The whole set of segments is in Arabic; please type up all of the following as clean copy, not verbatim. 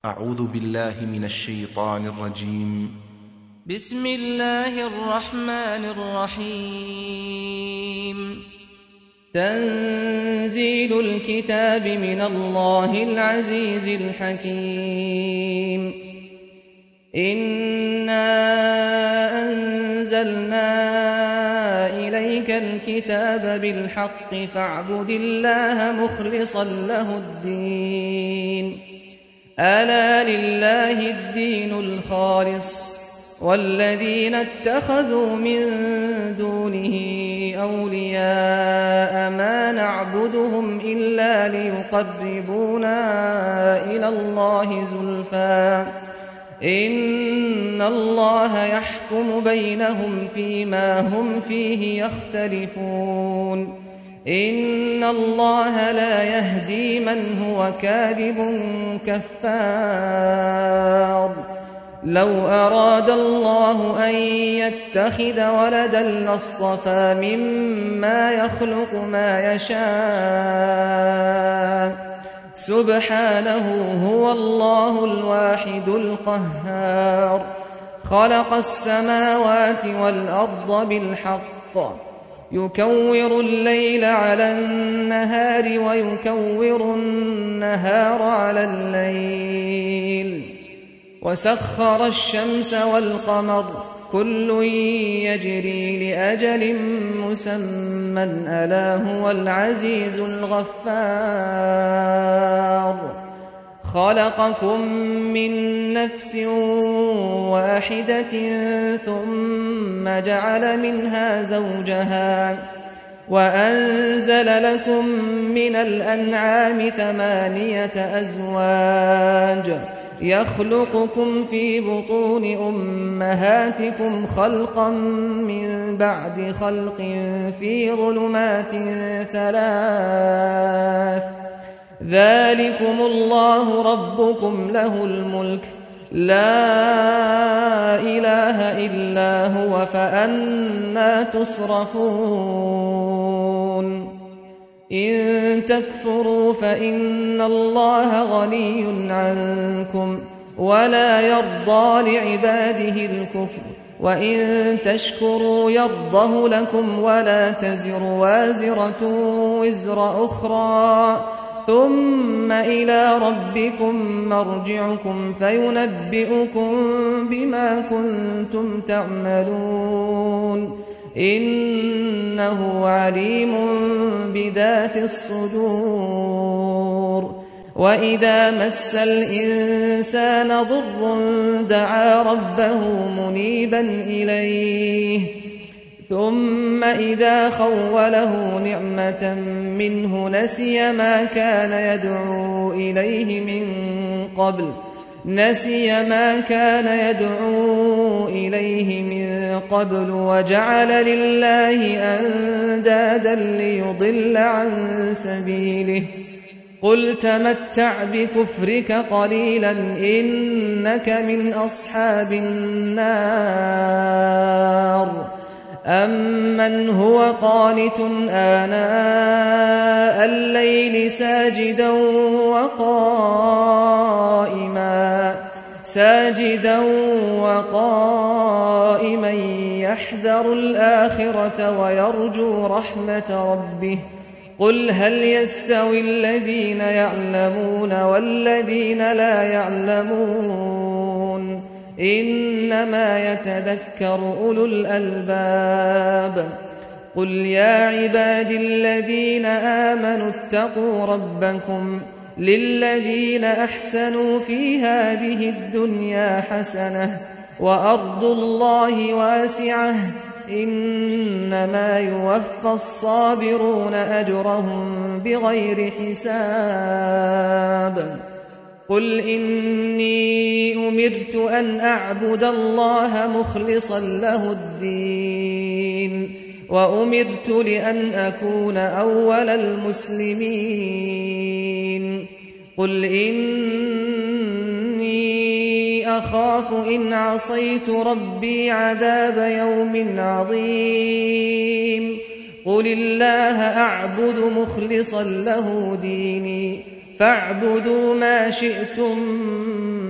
أعوذ بالله من الشيطان الرجيم. بسم الله الرحمن الرحيم. تنزيل الكتاب من الله العزيز الحكيم. إنا أنزلنا إليك الكتاب بالحق فاعبد الله مخلصا له الدين. ألا لله الدين الخالص والذين اتخذوا من دونه أولياء ما نعبدهم إلا ليقربونا إلى الله زلفى إن الله يحكم بينهم فيما هم فيه يختلفون. إن الله لا يهدي من هو كاذب كفار. لو أراد الله أن يتخذ ولدا لاصطفى مما يخلق ما يشاء سبحانه هو الله الواحد القهار. خلق السماوات والأرض بالحق يكور الليل على النهار ويكور النهار على الليل وسخر الشمس والقمر كل يجري لأجل مسمى ألا هو العزيز الغفار. خلقكم من نفس واحدة ثم جعل منها زوجها وأنزل لكم من الأنعام 8 أزواج يخلقكم في بطون أمهاتكم خلقا من بعد خلق في ظلمات 3 ذلكم الله ربكم له الملك لا إله إلا هو فأنى تصرفون. إن تكفروا فإن الله غني عنكم ولا يرضى لعباده الكفر وإن تشكروا يرضه لكم ولا تزر وازرة وزر أخرى ثم إلى ربكم مرجعكم فينبئكم بما كنتم تعملون إنه عليم بذات الصدور. وإذا مس الإنسان ضر دعا ربه منيبا إليه ثم إذا خوله نعمة منه نسي ما كان يدعو إليه من قبل وجعل لله أندادا ليضل عن سبيله. قل تمتع بكفرك قليلا إنك من أصحاب النار. أمن هو قانت آناء الليل ساجدا وقائما يحذر الآخرة ويرجو رحمة ربه. قل هل يستوي الذين يعلمون والذين لا يعلمون إنما يتذكر أولو الألباب. قل يا عبادي الذين آمنوا اتقوا ربكم للذين أحسنوا في هذه الدنيا حسنة وأرض الله واسعة إنما يوفى الصابرون أجرهم بغير حساب. قل إني أمرت أن أعبد الله مخلصا له الدين وأمرت لأن أكون أول المسلمين. قل إني أخاف إن عصيت ربي عذاب يوم عظيم. قل الله أعبد مخلصا له ديني فاعبدوا ما شئتم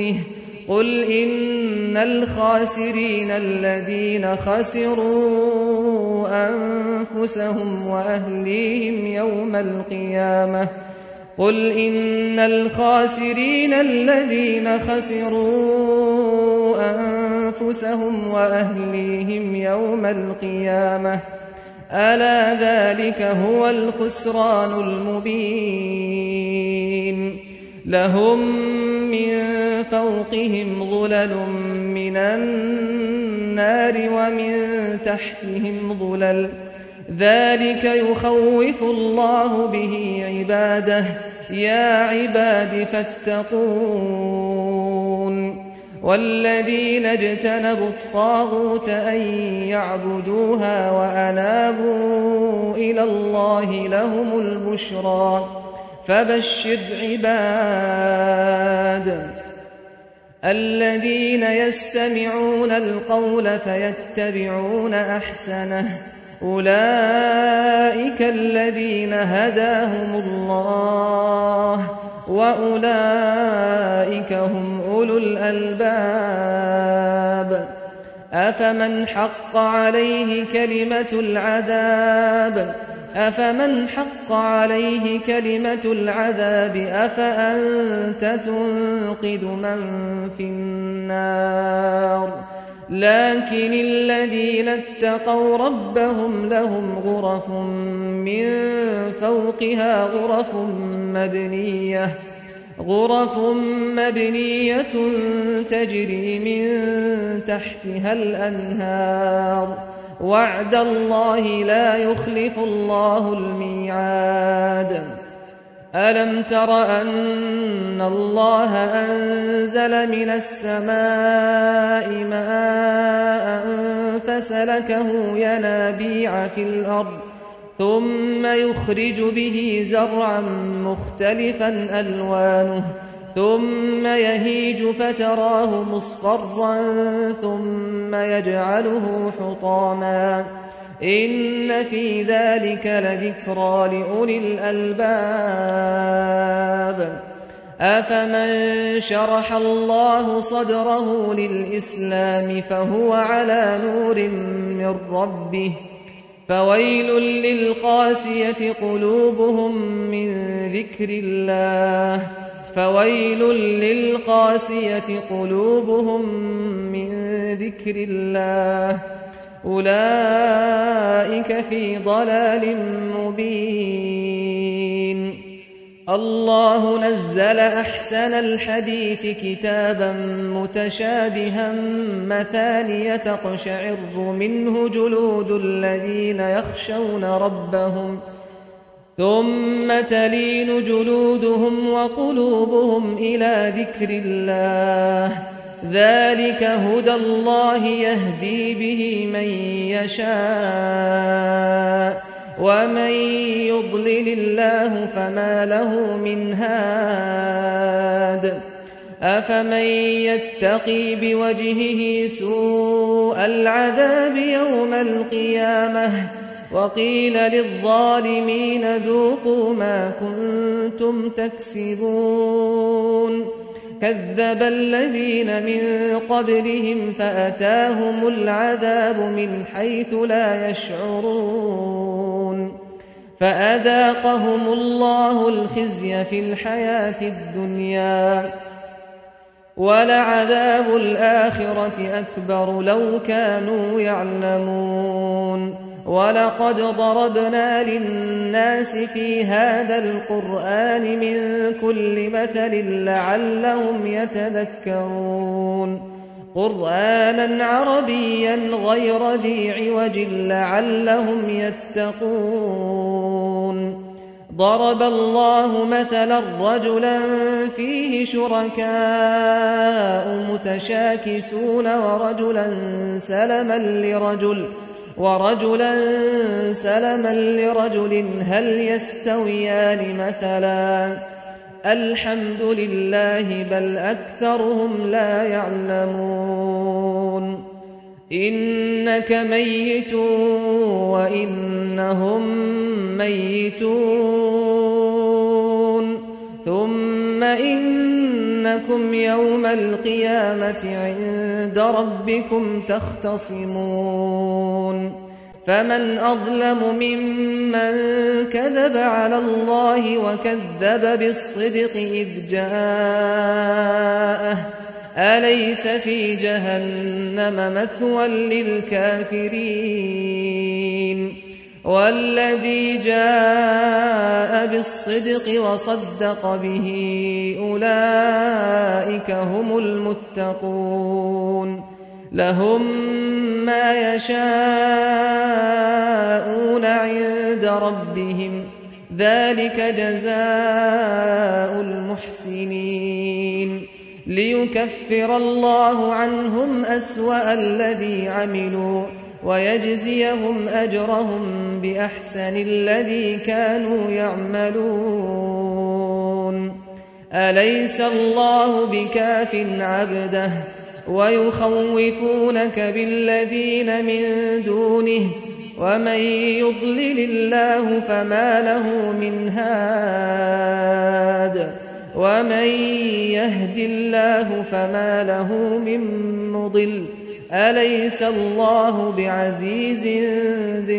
دونه قل إن الخاسرين الذين خسروا أنفسهم وأهليهم يوم القيامة قل إن الخاسرين الذين خسروا أنفسهم وأهليهم يوم القيامة ألا ذلك هو الخسران المبين لهم من فوقهم ظلل من النار ومن تحتهم ظلل ذلك يخوف الله به عباده يا عباد فاتقون والذين اجتنبوا الطاغوت أن يعبدوها وأنابوا إلى الله لهم البشرى فبشر عباد الذين يستمعون القول فيتبعون أحسنه أولئك الذين هداهم الله وأولئك هم أولو الألباب أفمن حق عليه كلمة العذاب أفأنت تنقذ من في النار لكن الذين اتقوا ربهم لهم غرف من فوقها غرف مبنية تجري من تحتها الأنهار وعد الله لا يخلف الله الميعاد ألم تر أن الله أنزل من السماء ماء فسلكه ينابيع في الأرض ثم يخرج به زرعا مختلفا ألوانه ثم يهيج فتراه مصفرا ثم يجعله حطاما إن في ذلك لذكرى لأولي الألباب أفمن شرح الله صدره للإسلام فهو على نور من ربه فويل للقاسية قلوبهم من ذكر الله أولئك في ضلال مبين الله نزل أحسن الحديث كتابا متشابها مثانية تقشعر منه جلود الذين يخشون ربهم ثم تلين جلودهم وقلوبهم إلى ذكر الله ذلك هدى الله يهدي به من يشاء ومن يضلل الله فما له من هاد أفمن يتقي بوجهه سوء العذاب يوم القيامة وقيل للظالمين ذوقوا ما كنتم تكسبون كذب الذين من قبلهم فأتاهم العذاب من حيث لا يشعرون فأذاقهم الله الخزي في الحياة الدنيا ولعذاب الآخرة أكبر لو كانوا يعلمون ولقد ضربنا للناس في هذا القرآن من كل مثل لعلهم يتذكرون قرآنا عربيا غير ذي عوج لعلهم يتقون ضرب الله مثلا رجلا فيه شركاء متشاكسون ورجلا سلما لرجل هل يستويان مثلا الحمد لله بل أكثرهم لا يعلمون إنك ميت وإنهم ميتون ثم إن إنكم يوم القيامة عند ربكم تختصمون فمن أظلم ممن كذب على الله وكذب بالصدق إذ جاءه أليس في جهنم مثوى للكافرين والذي جاء بالصدق وصدق به أولئك هم المتقون لهم ما يشاءون عند ربهم ذلك جزاء المحسنين ليكفر الله عنهم أسوأ الذي عملوا ويجزيهم أجرهم بأحسن الذي كانوا يعملون أليس الله بكاف عبده ويخوفونك بالذين من دونه ومن يضلل الله فما له من هاد ومن يهد الله فما له من مضل أليس الله بعزيز ذي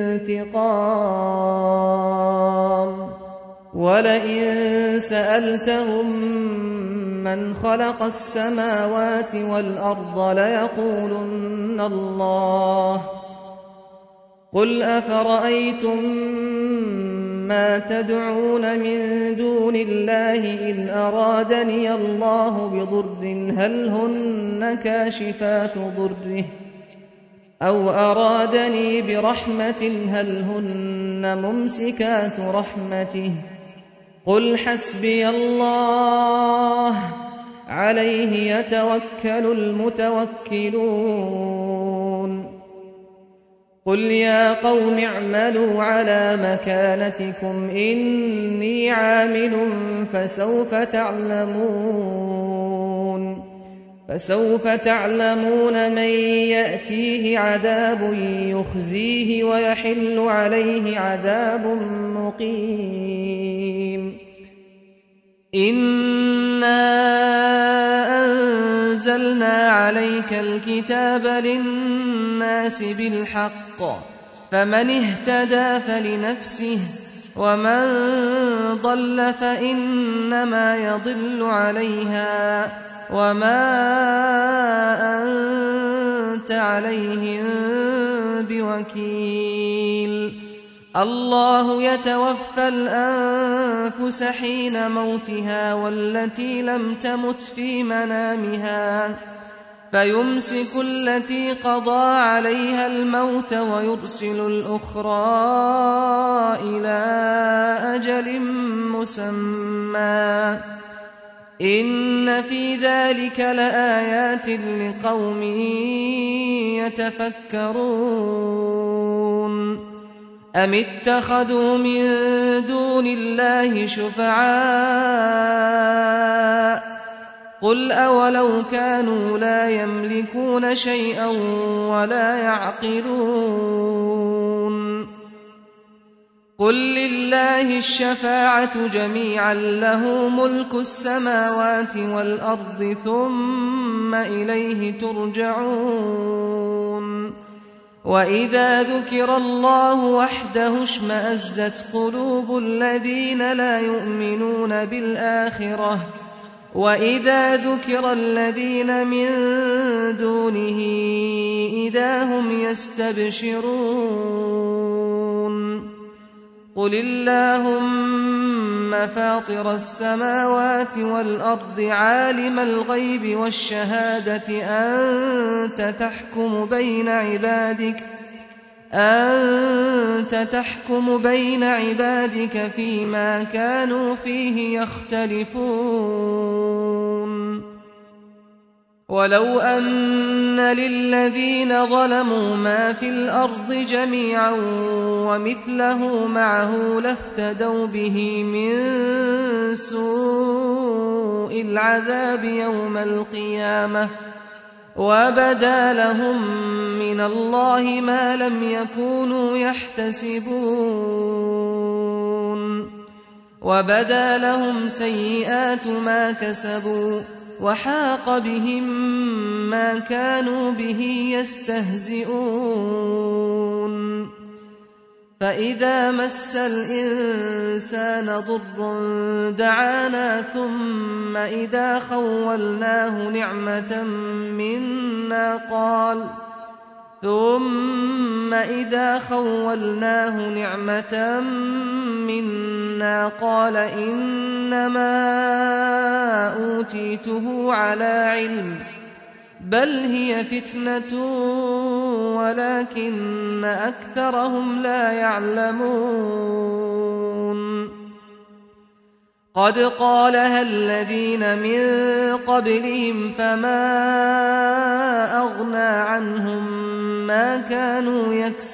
انتقام ولئن سألتهم من خلق السماوات والأرض ليقولن الله قل أفرأيتم ما تدعون من دون الله إن أرادني الله بضر هل هن كاشفات ضره أو أرادني برحمة هل هن ممسكات رحمته قل حسبي الله عليه يتوكل المتوكلون قل يا قوم اعملوا على مكانتكم إني عامل فسوف تعلمون من يأتيه عذاب يخزيه ويحل عليه عذاب مقيم إنا أنزلنا عليك الكتاب للناس بالحق فمن اهتدى فلنفسه ومن ضل فإنما يضل عليها وما أنت عليهم بوكيل الله يتوفى الأنفس حين موتها والتي لم تمت في منامها فيمسك التي قضى عليها الموت ويرسل الأخرى إلى أجل مسمى إن في ذلك لآيات لقوم يتفكرون أم اتخذوا من دون الله شفعاء قل أولو كانوا لا يملكون شيئا ولا يعقلون قل لله الشفاعة جميعا له ملك السماوات والأرض ثم إليه ترجعون وإذا ذكر الله وحده اشمأزت قلوب الذين لا يؤمنون بالآخرة وإذا ذكر الذين من دونه إذا هم يستبشرون قل اللهم فاطر السماوات والأرض عالم الغيب والشهادة أنت تحكم بين عبادك فيما كانوا فيه يختلفون ولو أن للذين ظلموا ما في الأرض جميعا ومثله معه لافتدوا به من سوء العذاب يوم القيامة وبدا لهم من الله ما لم يكونوا يحتسبون وبدا لهم سيئات ما كسبوا وحاق بهم ما كانوا به يستهزئون فإذا مس الإنسان ضر دعانا ثم إذا خولناه نعمة منا قال إنما أوتيته على علم بل هي فتنة ولكن أكثرهم لا يعلمون قد قالها الذين من قبلهم فما أغنى عنهم ما كانوا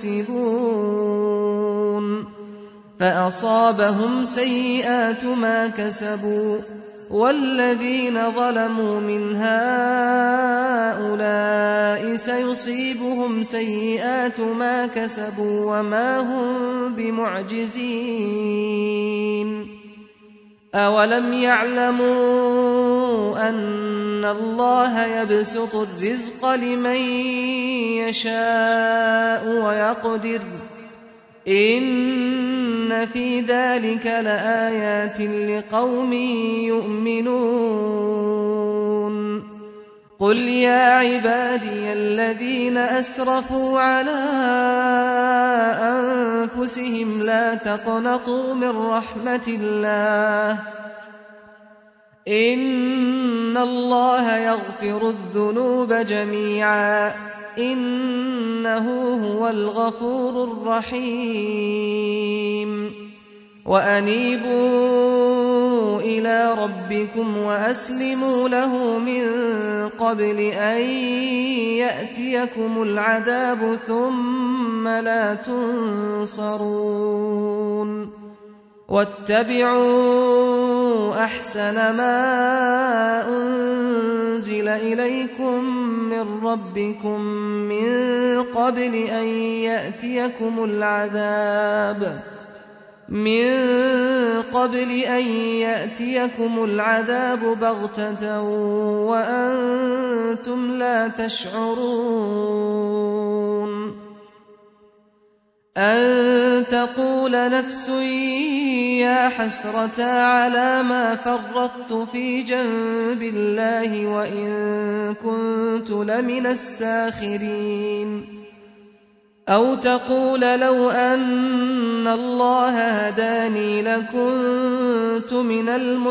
يكسبون فأصابهم سيئات ما كسبوا والذين ظلموا من هؤلاء سيصيبهم سيئات ما كسبوا وما هم بمعجزين أولم يعلموا أن الله يبسط الرزق لمن يشاء ويقدر إن في ذلك لآيات لقوم يؤمنون قل يا عبادي الذين أسرفوا على أنفسهم لا تقنطوا من رحمة الله إن الله يغفر الذنوب جميعا إنه هو الغفور الرحيم وأنيبوا إلى ربكم وأسلموا له من قبل أن يأتيكم العذاب ثم لا تنصرون واتبعوا أحسن ما أنزل إليكم من ربكم من قبل أن يأتيكم العذاب بغتة وأنتم لا تشعرون أن تقول نفس يا حسرة على ما فرطت في جنب الله وإن كنت لمن الساخرين أو تقول لو أن الله هداني لكنت من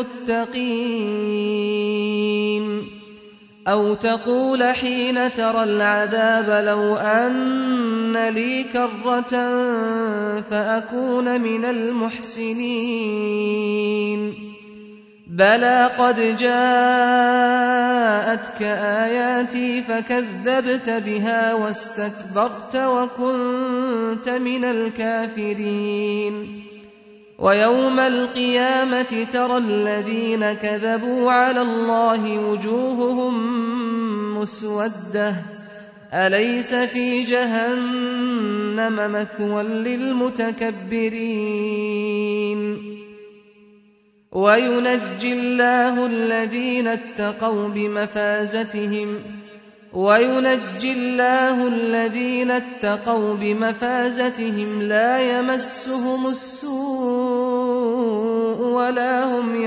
المتقين أو تقول حين ترى العذاب لو أن لي كرة فأكون من المحسنين بلى قد جاءتك آياتي فكذبت بها واستكبرت وكنت من الكافرين ويوم القيامة ترى الذين كذبوا على الله وجوههم مسودة أليس في جهنم مثوى للمتكبرين وينجي الله الذين اتقوا بمفازتهم لا يمسهم السوء ولا هم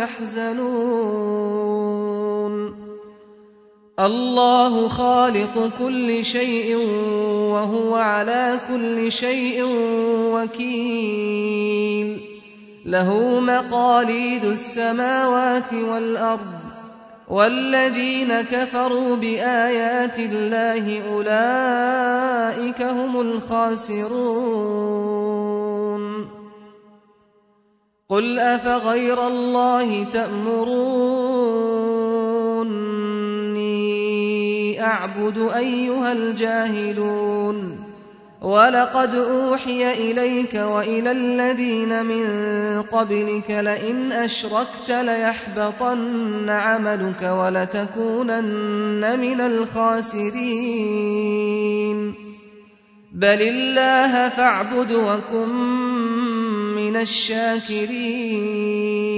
يحزنون الله خالق كل شيء وهو على كل شيء وكيل له مقاليد السماوات والأرض والذين كفروا بآيات الله أولئك هم الخاسرون قل أفغير الله تأمروني أعبد أيها الجاهلون ولقد أوحي إليك وإلى الذين من قبلك لئن أشركت ليحبطن عملك ولتكونن من الخاسرين بل الله فاعبد وكن من الشاكرين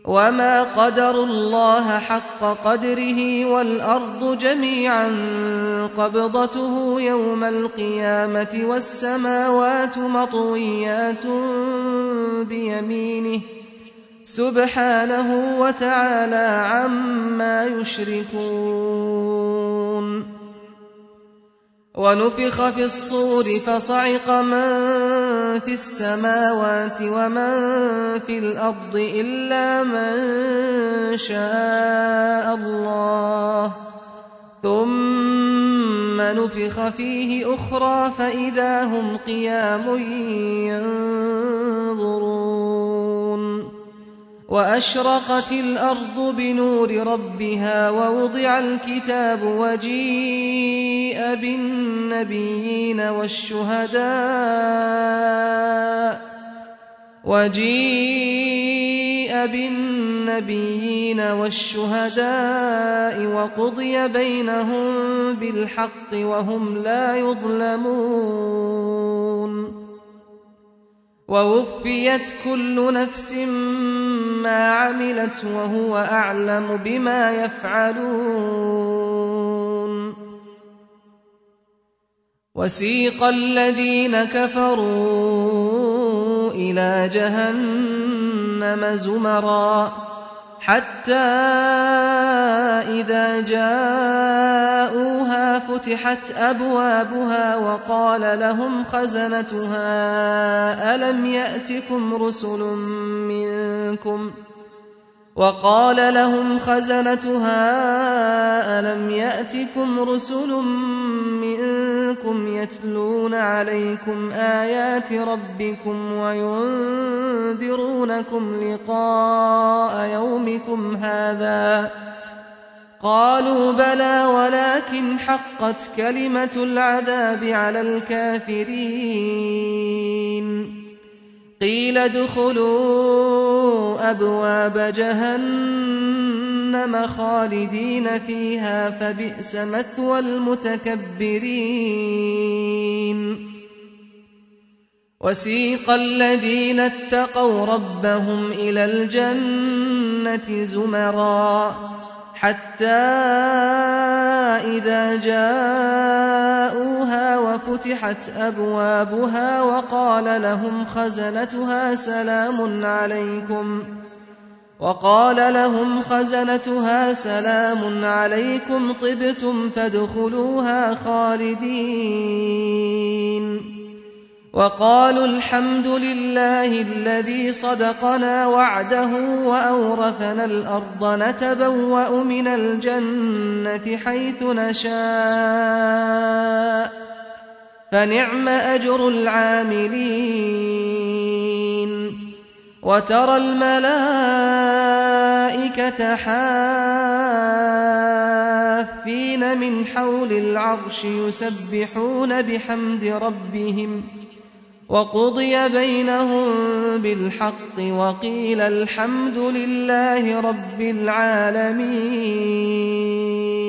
وما قدروا الله حق قدره والأرض جميعا قبضته يوم القيامة والسماوات مطويات بيمينه سبحانه وتعالى عما يشركون ونفخ في الصور فصعق من في السماوات ومن في الأرض إلا من شاء الله ثم نفخ فيه أخرى فإذا هم قيام ينظرون وأشرقت الأرض بنور ربها ووضع الكتاب وجيء بالنبيين والشهداء وقضي بينهم بالحق وهم لا يظلمون ووفيت كل نفس ما عملت وهو أعلم بما يفعلون وسيق الذين كفروا إلى جهنم زمرا حتى إذا جاءوها فتحت أبوابها وقال لهم خزنتها ألم يأتكم رسل منكم يتلون عليكم آيات ربكم وينذرونكم لقاء يومكم هذا قالوا بلى ولكن حقت كلمة العذاب على الكافرين قيل ادخلوا أبواب جهنم خالدين فيها فبئس مثوى المتكبرين وسيق الذين اتقوا ربهم إلى الجنة زمرا حتى إذا جاءوها وفتحت أبوابها وقال لهم خزنتها سلام عليكم طبتم فادخلوها خالدين وقالوا الحمد لله الذي صدقنا وعده وأورثنا الأرض نتبوأ من الجنة حيث نشاء فنعم أجر العاملين وترى الملائكة حافين من حول العرش يسبحون بحمد ربهم وقضي بينهم بالحق وقيل الحمد لله رب العالمين